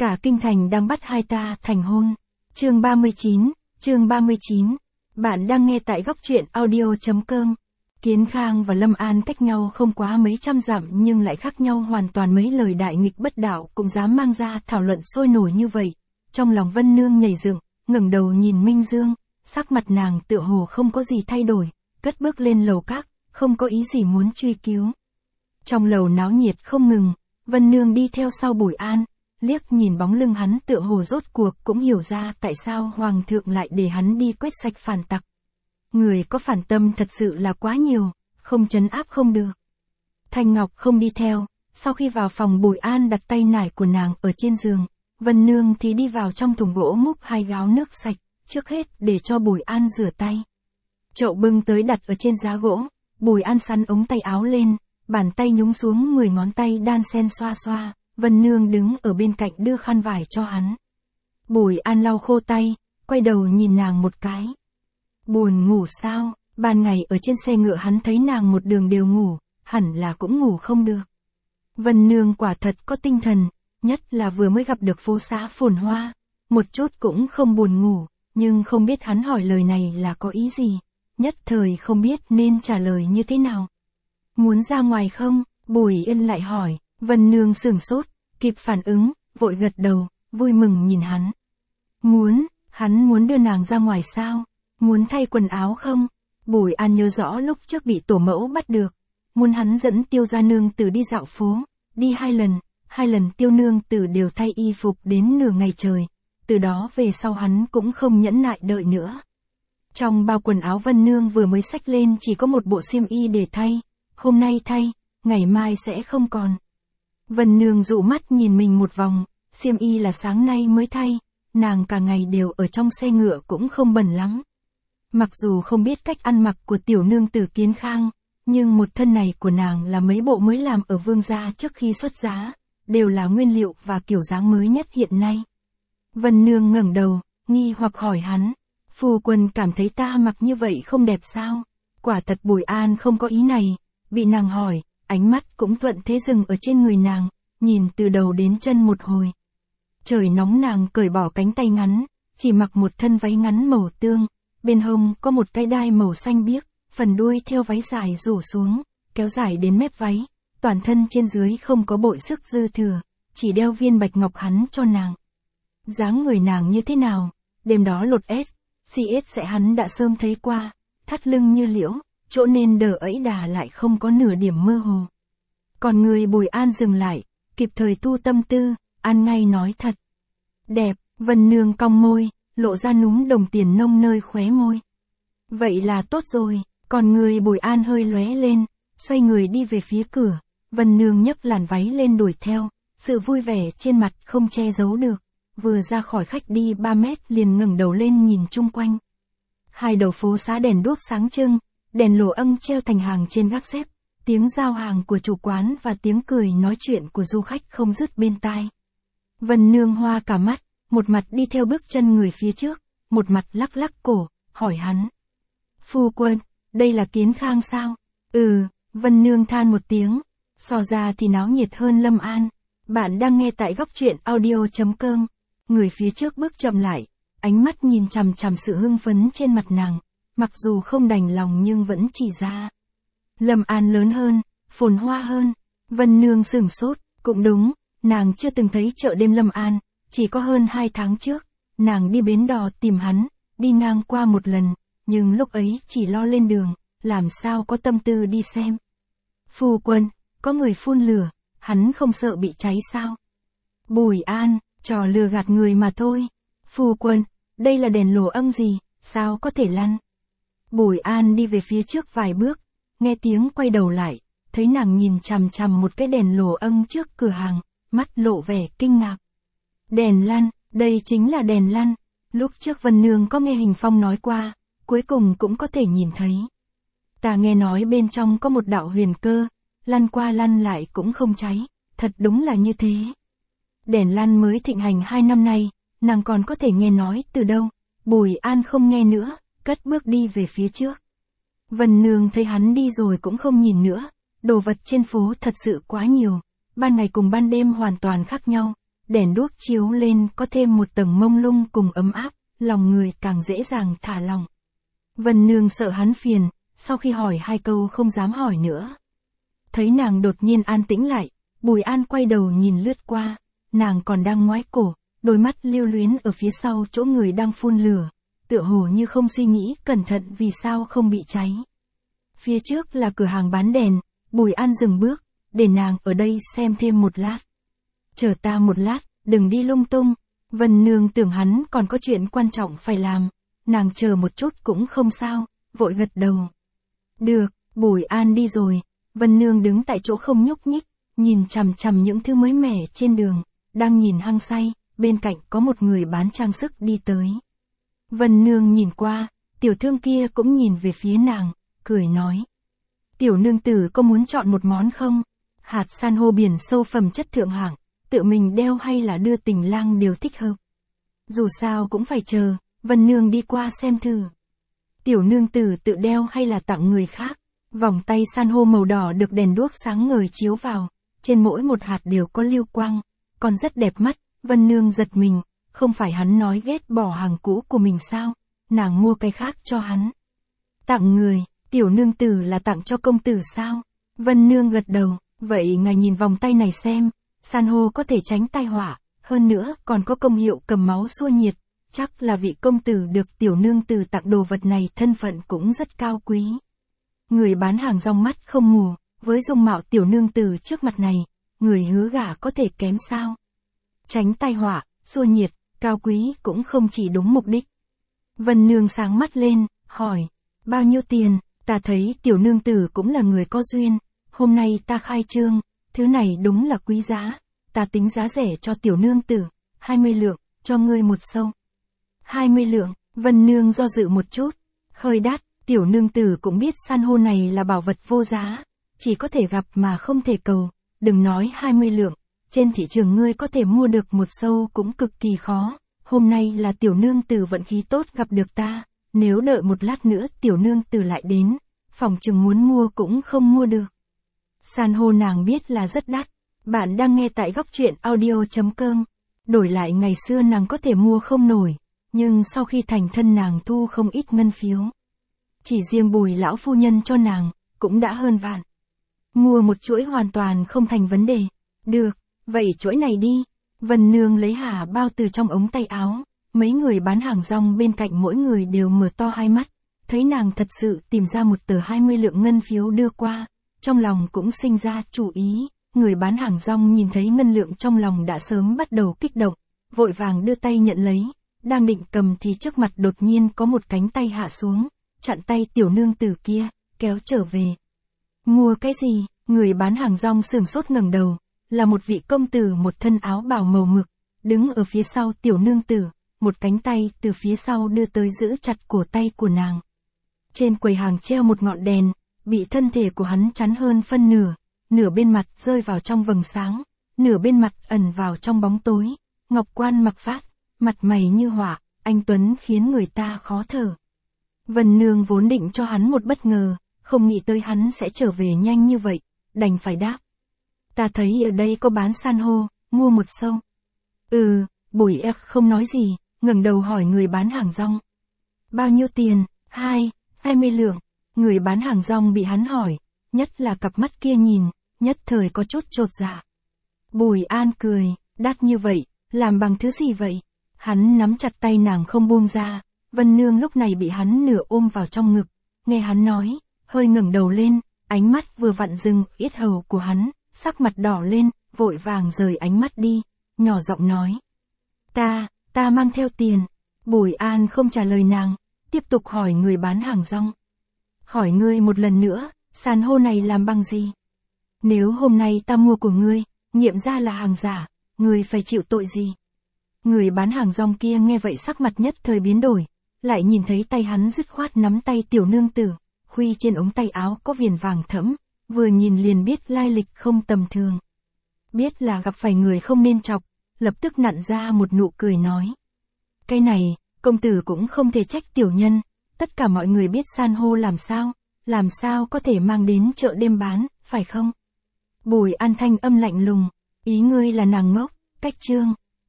Cả kinh thành đang bắt hai ta thành hôn. Chương 39. Bạn đang nghe tại góc truyện audio.com. Kiến Khang và Lâm An cách nhau không quá mấy trăm dặm nhưng lại khác nhau hoàn toàn, mấy lời đại nghịch bất đạo cũng dám mang ra thảo luận sôi nổi như vậy. Trong lòng Vân Nương nhảy dựng, ngẩng đầu nhìn Minh Dương, sắc mặt nàng tựa hồ không có gì thay đổi, cất bước lên lầu các, không có ý gì muốn truy cứu. Trong lầu náo nhiệt không ngừng, Vân Nương đi theo sau Bùi An, liếc nhìn bóng lưng hắn tựa hồ rốt cuộc cũng hiểu ra tại sao Hoàng thượng lại để hắn đi quét sạch phản tặc. Người có phản tâm thật sự là quá nhiều, không trấn áp không được. Thanh Ngọc không đi theo, sau khi vào phòng Bùi An đặt tay nải của nàng ở trên giường, Vân Nương thì đi vào trong thùng gỗ múc 2 gáo nước sạch, trước hết để cho Bùi An rửa tay. Chậu bưng tới đặt ở trên giá gỗ, Bùi An sắn ống tay áo lên, bàn tay nhúng xuống 10 ngón tay đan sen xoa xoa, Vân Nương đứng ở bên cạnh đưa khăn vải cho hắn. Bùi An lau khô tay, quay đầu nhìn nàng một cái. Buồn ngủ sao? Ban ngày ở trên xe ngựa hắn thấy nàng một đường đều ngủ, hẳn là cũng ngủ không được. Vân Nương quả thật có tinh thần, nhất là vừa mới gặp được phố xá phồn hoa, một chút cũng không buồn ngủ, nhưng không biết hắn hỏi lời này là có ý gì, nhất thời không biết nên trả lời như thế nào. Muốn ra ngoài không? Bùi Yên lại hỏi. Vân Nương sửng sốt, kịp phản ứng, vội gật đầu, vui mừng nhìn hắn. Hắn muốn đưa nàng ra ngoài sao? Muốn thay quần áo không? Bùi An nhớ rõ lúc trước bị tổ mẫu bắt được, muốn hắn dẫn Tiêu gia nương tử đi dạo phố, đi 2 lần Tiêu nương tử đều thay y phục đến nửa ngày trời, từ đó về sau hắn cũng không nhẫn nại đợi nữa. Trong bao quần áo Vân Nương vừa mới xách lên chỉ có một bộ xiêm y để thay, hôm nay thay, ngày mai sẽ không còn. Vân Nương dụ mắt nhìn mình một vòng, xiêm y là sáng nay mới thay, nàng cả ngày đều ở trong xe ngựa cũng không bẩn lắm. Mặc dù không biết cách ăn mặc của tiểu nương tử Kiến Khang, nhưng một thân này của nàng là mấy bộ mới làm ở vương gia trước khi xuất giá, đều là nguyên liệu và kiểu dáng mới nhất hiện nay. Vân Nương ngẩng đầu, nghi hoặc hỏi hắn, phu quân cảm thấy ta mặc như vậy không đẹp sao? Quả thật Bùi An không có ý này, bị nàng hỏi, ánh mắt cũng thuận thế dừng ở trên người nàng, nhìn từ đầu đến chân một hồi. Trời nóng nàng cởi bỏ cánh tay ngắn, chỉ mặc một thân váy ngắn màu tương, bên hông có một cái đai màu xanh biếc, phần đuôi theo váy dài rủ xuống, kéo dài đến mép váy, toàn thân trên dưới không có bội sức dư thừa, chỉ đeo viên bạch ngọc hắn cho nàng. Dáng người nàng như thế nào, đêm đó lột CS sẽ hắn đã sớm thấy qua, thắt lưng như liễu, chỗ nên đờ ấy đà lại không có nửa điểm mơ hồ. Còn người Bùi An dừng lại, kịp thời thu tâm tư, An ngay nói thật. Đẹp, Vân Nương cong môi, lộ ra núm đồng tiền nông nơi khóe môi. Vậy là tốt rồi, còn người Bùi An hơi lóe lên, xoay người đi về phía cửa, Vân Nương nhấc làn váy lên đuổi theo, sự vui vẻ trên mặt không che giấu được, vừa ra khỏi khách đi 3 mét liền ngẩng đầu lên nhìn chung quanh. Hai đầu phố xá đèn đuốc sáng trưng, đèn lồ âm treo thành hàng trên gác xếp, tiếng giao hàng của chủ quán và tiếng cười nói chuyện của du khách không dứt bên tai. Vân Nương hoa cả mắt, một mặt đi theo bước chân người phía trước, một mặt lắc lắc cổ, hỏi hắn. Phu quân, đây là Kiến Khang sao? Vân Nương than một tiếng, so ra thì náo nhiệt hơn Lâm An. Bạn đang nghe tại góc truyện audio.com. Người phía trước bước chậm lại, ánh mắt nhìn chằm chằm sự hưng phấn trên mặt nàng, mặc dù không đành lòng nhưng vẫn chỉ ra. Lâm An lớn hơn, phồn hoa hơn. Vân Nương sửng sốt, cũng đúng, nàng chưa từng thấy chợ đêm Lâm An, chỉ có hơn 2 tháng trước, nàng đi bến đò tìm hắn, đi ngang qua một lần, nhưng lúc ấy chỉ lo lên đường, làm sao có tâm tư đi xem. Phu quân, có người phun lửa, hắn không sợ bị cháy sao? Bùi An, trò lừa gạt người mà thôi. Phu quân, đây là đèn lồ âm gì, sao có thể lăn? Bùi An đi về phía trước vài bước, nghe tiếng quay đầu lại, thấy nàng nhìn chằm chằm một cái đèn lồ âm trước cửa hàng, mắt lộ vẻ kinh ngạc. Đèn lăn, đây chính là đèn lăn. Lúc trước Vân Nương có nghe Hình Phong nói qua, cuối cùng cũng có thể nhìn thấy. Ta nghe nói bên trong có một đạo huyền cơ, lăn qua lăn lại cũng không cháy, thật đúng là như thế. Đèn lăn mới thịnh hành 2 năm nay, nàng còn có thể nghe nói từ đâu? Bùi An không nghe nữa, cất bước đi về phía trước. Vân Nương thấy hắn đi rồi cũng không nhìn nữa, đồ vật trên phố thật sự quá nhiều, ban ngày cùng ban đêm hoàn toàn khác nhau, đèn đuốc chiếu lên có thêm một tầng mông lung cùng ấm áp, lòng người càng dễ dàng thả lòng. Vân Nương sợ hắn phiền, sau khi hỏi 2 câu không dám hỏi nữa. Thấy nàng đột nhiên an tĩnh lại, Bùi An quay đầu nhìn lướt qua, nàng còn đang ngoái cổ, đôi mắt lưu luyến ở phía sau chỗ người đang phun lửa, tựa hồ như không suy nghĩ cẩn thận vì sao không bị cháy. Phía trước là cửa hàng bán đèn, Bùi An dừng bước, để nàng ở đây xem thêm một lát. Chờ ta một lát, đừng đi lung tung. Vân Nương tưởng hắn còn có chuyện quan trọng phải làm, nàng chờ một chút cũng không sao, vội gật đầu. Được, Bùi An đi rồi, Vân Nương đứng tại chỗ không nhúc nhích, nhìn chằm chằm những thứ mới mẻ trên đường, đang nhìn hăng say, bên cạnh có một người bán trang sức đi tới. Vân Nương nhìn qua, tiểu thương kia cũng nhìn về phía nàng, cười nói. Tiểu nương tử có muốn chọn một món không? Hạt san hô biển sâu phẩm chất thượng hạng, tự mình đeo hay là đưa tình lang đều thích hợp. Dù sao cũng phải chờ, Vân Nương đi qua xem thử. Tiểu nương tử tự đeo hay là tặng người khác? Vòng tay san hô màu đỏ được đèn đuốc sáng ngời chiếu vào, trên mỗi một hạt đều có lưu quang, còn rất đẹp mắt. Vân Nương giật mình, không phải hắn nói ghét bỏ hàng cũ của mình sao? Nàng mua cái khác cho hắn. Tặng người, tiểu nương tử là tặng cho công tử sao? Vân Nương gật đầu, vậy ngài nhìn vòng tay này xem, san hô có thể tránh tai họa, hơn nữa còn có công hiệu cầm máu xua nhiệt, chắc là vị công tử được tiểu nương tử tặng đồ vật này thân phận cũng rất cao quý. Người bán hàng rong mắt không mù, với dung mạo tiểu nương tử trước mặt này, người hứa gả có thể kém sao? Tránh tai họa, xua nhiệt, cao quý cũng không chỉ đúng mục đích. Vân Nương sáng mắt lên, hỏi, bao nhiêu tiền? Ta thấy tiểu nương tử cũng là người có duyên, hôm nay ta khai trương, thứ này đúng là quý giá, ta tính giá rẻ cho tiểu nương tử, 20 lượng, cho ngươi một sâu. 20 lượng, Vân Nương do dự một chút, hơi đắt, tiểu nương tử cũng biết san hô này là bảo vật vô giá, chỉ có thể gặp mà không thể cầu, đừng nói 20 lượng, trên thị trường ngươi có thể mua được một sâu cũng cực kỳ khó, hôm nay là tiểu nương tử vận khí tốt gặp được ta, nếu đợi một lát nữa tiểu nương tử lại đến, phòng chừng muốn mua cũng không mua được. San hô nàng biết là rất đắt, bạn đang nghe tại góc truyện audio.com, đổi lại ngày xưa nàng có thể mua không nổi, nhưng sau khi thành thân nàng thu không ít ngân phiếu. Chỉ riêng Bùi lão phu nhân cho nàng, cũng đã hơn vạn. Mua một chuỗi hoàn toàn không thành vấn đề. Được, vậy chuỗi này đi. Vân Nương lấy hà bao từ trong ống tay áo, mấy người bán hàng rong bên cạnh mỗi người đều mở to hai mắt, thấy nàng thật sự tìm ra một tờ 20 lượng ngân phiếu đưa qua, trong lòng cũng sinh ra chủ ý. Người bán hàng rong nhìn thấy ngân lượng trong lòng đã sớm bắt đầu kích động, vội vàng đưa tay nhận lấy, đang định cầm thì trước mặt đột nhiên có một cánh tay hạ xuống, chặn tay tiểu nương tử kia, kéo trở về. Mua cái gì? Người bán hàng rong sửng sốt ngẩng đầu, là một vị công tử một thân áo bào màu mực, đứng ở phía sau tiểu nương tử, một cánh tay từ phía sau đưa tới giữ chặt cổ tay của nàng. Trên quầy hàng treo một ngọn đèn, bị thân thể của hắn chắn hơn phân nửa, nửa bên mặt rơi vào trong vầng sáng, nửa bên mặt ẩn vào trong bóng tối, ngọc quan mặc phát, mặt mày như họa, anh tuấn khiến người ta khó thở. Vân Nương vốn định cho hắn một bất ngờ, không nghĩ tới hắn sẽ trở về nhanh như vậy, đành phải đáp. Ta thấy ở đây có bán san hô, mua một sâu. Bùi ép không nói gì, ngẩng đầu hỏi người bán hàng rong. Bao nhiêu tiền? 20 lượng. Người bán hàng rong bị hắn hỏi, nhất là cặp mắt kia nhìn, nhất thời có chút chột dạ. Bùi An cười, đắt như vậy, làm bằng thứ gì vậy? Hắn nắm chặt tay nàng không buông ra, Vân Nương lúc này bị hắn nửa ôm vào trong ngực, nghe hắn nói, hơi ngẩng đầu lên, ánh mắt vừa vặn dừng yết hầu của hắn, sắc mặt đỏ lên, vội vàng rời ánh mắt đi, nhỏ giọng nói. Ta mang theo tiền. Bùi An không trả lời nàng, tiếp tục hỏi người bán hàng rong. Hỏi ngươi một lần nữa, san hô này làm bằng gì? Nếu hôm nay ta mua của ngươi, nghiệm ra là hàng giả, ngươi phải chịu tội gì? Người bán hàng rong kia nghe vậy sắc mặt nhất thời biến đổi, lại nhìn thấy tay hắn dứt khoát nắm tay tiểu nương tử, khuy trên ống tay áo có viền vàng thẫm, vừa nhìn liền biết lai lịch không tầm thường. Biết là gặp phải người không nên chọc, lập tức nặn ra một nụ cười nói. Cái này, công tử cũng không thể trách tiểu nhân, tất cả mọi người biết san hô làm sao có thể mang đến chợ đêm bán, phải không? Bùi An thanh âm lạnh lùng, ý ngươi là nàng ngốc, Cách chương